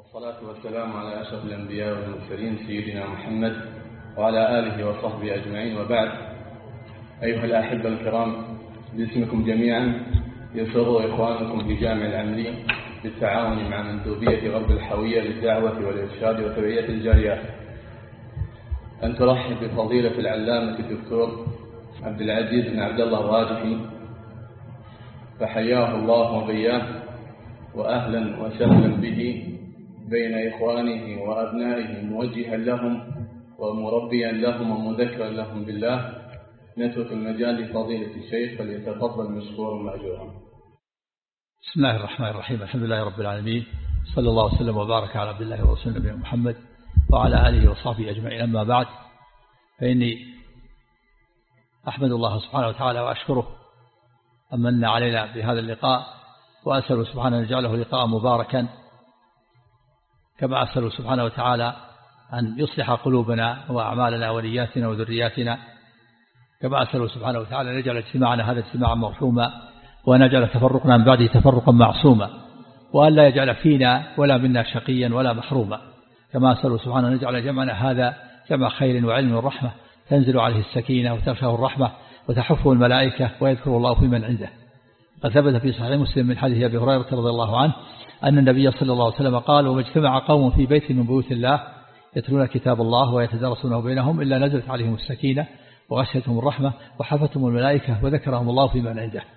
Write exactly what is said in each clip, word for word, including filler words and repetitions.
والصلاة والسلام على أشرف الأنبياء والمرسلين سيدنا محمد وعلى آله وصحبه أجمعين، وبعد. أيها الأحبة الكرام، باسمكم جميعا يسر إخوانكم في جامع العمري بالتعاون مع مندوبية غرب الحوية للدعوة والإرشاد وتوعية الجاليات أن ترحب بفضيلة العلامة الدكتور عبد العزيز بن عبد الله الراجحي، فحياه الله وبياه، وأهلا وسهلا به بين إخوانه وأبنائه، موجها لهم ومربيا لهم ومذكرا لهم بالله. نترك المجال لفضيلة الشيخ فليتفضل مشكورا مأجورا. بسم الله الرحمن الرحيم. الحمد لله رب العالمين، صلى الله وسلم وبارك على عبد الله ورسوله نبينا محمد وعلى آله وصحبه أجمعين. أما بعد، فإني أحمد الله سبحانه وتعالى وأشكره أمن علينا بهذا اللقاء، وأسأله سبحانه أن يجعله لقاء مباركا، كما أسأله سبحانه وتعالى أن يصلح قلوبنا وأعمالنا ونياتنا وذرياتنا، كما أسأله سبحانه وتعالى أن يجعل اجتماعنا هذا اجتماعا مرحوما، وأن يجعل تفرقنا من بعده تفرقا معصوما، وأن لا يجعل فينا ولا منا شقيا ولا محروما، كما أسأله سبحانه أن يجعل جمعنا هذا جمع خير وعلم ورحمة تنزل عليه السكينة وتغشاه الرحمة وتحفه الملائكة ويذكر الله في من عنده. قد ثبت في صحيح مسلم من حديث أبي هريرة رضي الله عنه أن النبي صلى الله عليه وسلم قال: وما اجتمع قوم في بيت من بيوت الله يتلون كتاب الله ويتدارسونه بينهم إلا نزلت عليهم السكينة وغشيتهم الرحمة وحفتهم الملائكة وذكرهم الله في من عنده.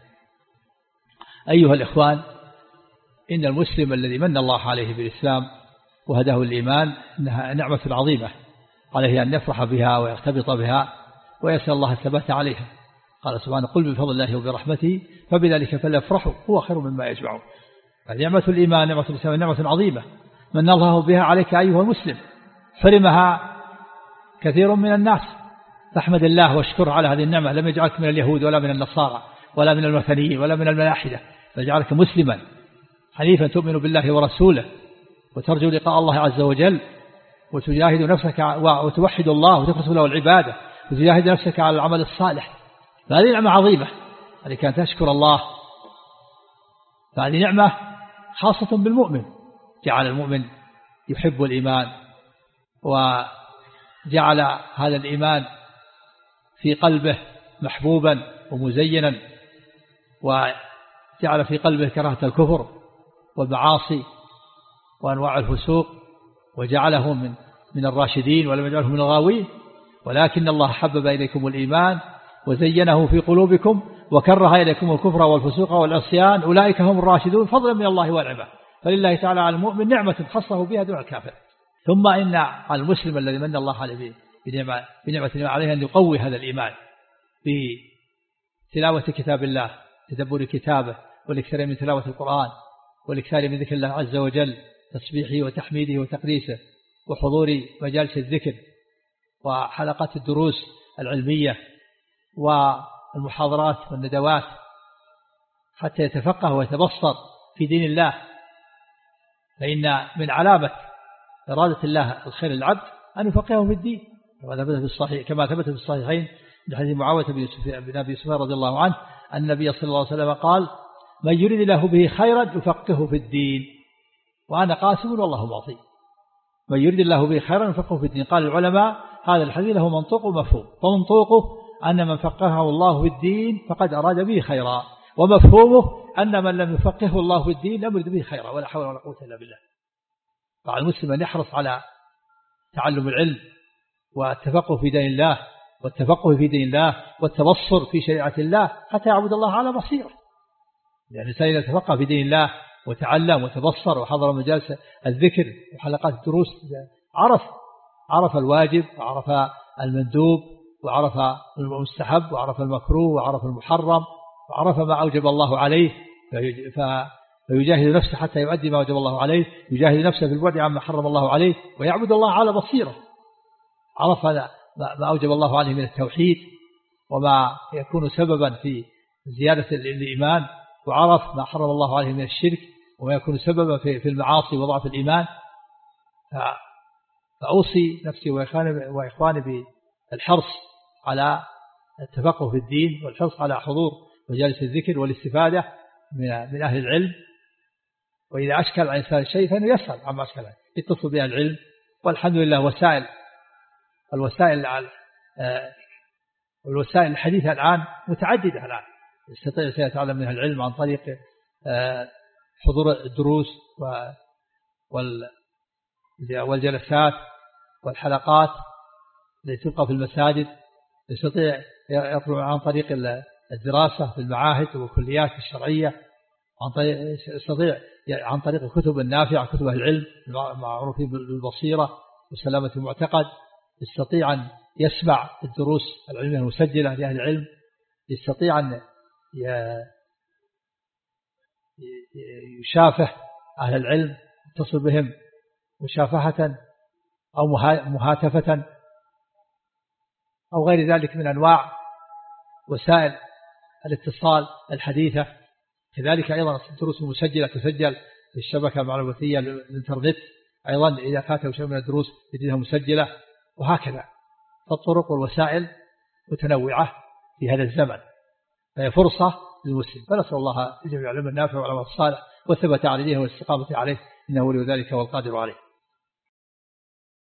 أيها الإخوان، إن المسلم الذي من الله عليه بالإسلام وهداه الإيمان إنها نعمة عظيمة، عليه أن يفرح بها ويرتبط بها ويسأل الله الثبات عليها. قال سبحانه: قل بفضل الله وبرحمته فبذلك فليفرحوا هو خير مما يجمعون. نعمة الإيمان، نعمة الإسلام، نعمة عظيمة من الله بها عليك أيها المسلم، حرمها كثير من الناس، فاحمد الله واشكر على هذه النعمة. لم يجعلك من اليهود ولا من النصارى ولا من المثنيين ولا من الملاحدة، فجعلك مسلما حنيفا تؤمن بالله ورسوله وترجو لقاء الله عز وجل، وتجاهد نفسك وتوحد الله وتخلص له العبادة وتجاهد نفسك على العمل الصالح. فهذه نعمة عظيمة عليك أن تشكر الله. فهذه نعمة خاصة بالمؤمن، جعل المؤمن يحب الإيمان، وجعل هذا الإيمان في قلبه محبوبا ومزينا، وجعل في قلبه كراهة الكفر والمعاصي وأنواع الفسوق، وجعله من من الراشدين ولم يجعله من الغاوين. ولكن الله حبب إليكم الإيمان وزينه في قلوبكم وكره إليكم الكفر والفسوق والعصيان، أولئك هم الراشدون فضلا من الله ونعمة. فلله تعالى على المؤمن نعمة خصه بها دون الكافر. ثم إن على المسلم الذي من الله عليه بنعمة بنعمة عليه أن يقوي هذا الإيمان بتلاوة كتاب الله، تدبر كتابه، والاكثار من تلاوة القرآن، والاكثار من ذكر الله عز وجل، تسبيحه وتحميده وتقديسه، وحضور مجالس الذكر وحلقات الدروس العلمية والمحاضرات والندوات، حتى يتفقه ويتبصر في دين الله. فإن من علامة إرادة الله الخير للعبد أن يفقهه في الدين، كما ثبت في الصحيح كما ثبت في الصحيحين من حديث معاوية بن أبي سفيان رضي الله عنه أن النبي صلى الله عليه وسلم قال: من يريد الله به خيرا يفقهه في الدين وأنا قاسم والله معطي. من يريد الله به خيرا يفقهه في الدين. قال العلماء: هذا الحديث له منطوق ومفهوم، فمنطوقه أن من فقهه الله في الدين فقد أراد به خيرا، ومفهومه أن من لم يفقهه الله في الدين لم يرد به خيرا، ولا حول ولا قوة إلا بالله. فعلى المسلم أن يحرص على تعلم العلم والتفقه في دين الله والتفقه في دين الله والتبصر في شريعة الله حتى يعبد الله على بصيرة. لأن الإنسان إذا تفقه في دين الله وتعلم وتبصر وحضر مجالس الذكر وحلقات الدروس، عرف عرف الواجب وعرف المندوب وعرف المستحب وعرف المكروه وعرف المحرم وعرف ما أوجب الله عليه، فيجاهد نفسه حتى يؤدي ما أوجب الله عليه، يجاهد نفسه في البعد عما حرم الله عليه، ويعبد الله على بصيرة. عرف ما أوجب الله عليه من التوحيد وما يكون سببا في زيادة الإيمان، وعرف ما حرم الله عليه من الشرك وما يكون سببا في المعاصي وضعف الإيمان. فأوصي نفسي وإخواني بالحرص على التفقه في الدين والحرص على حضور مجالس الذكر والاستفادة من أهل العلم وإذا أشكل على الإنسان شيء فإنه يسأل عما أشكل عليه يتصل بها العلم. والحمد لله وسائل الوسائل الوسائل الحديثة الآن متعددة الآن يستطيع يتعلم منها العلم عن طريق حضور الدروس والجلسات والحلقات التي تلقى في المساجد. يستطيع يطلب عن طريق الدراسة في المعاهد والكليات الشرعية عن طريق يستطيع عن طريق الكتب النافعة كتب العلم المعروفين بالبصيرة وسلامة المعتقد. يستطيع أن يسمع الدروس العلمية المسجلة لأهل العلم. يستطيع أن يشافه أهل العلم يتصل بهم مشافهة أو مهاتفة أو غير ذلك من أنواع وسائل الاتصال الحديثة. كذلك أيضا الدروس المسجلة تسجل في الشبكة المعلوماتية الإنترنت أيضا إذا فاته شيء من الدروس يجدها مسجلة. وهكذا فالطرق والوسائل متنوعة في هذا الزمن فهي فرصة للمسلم. فنسأل الله الجميع العلم النافع والعمل الصالح والثبات عليه والاستقامة عليه إنه ولي ذلك والقادر عليه.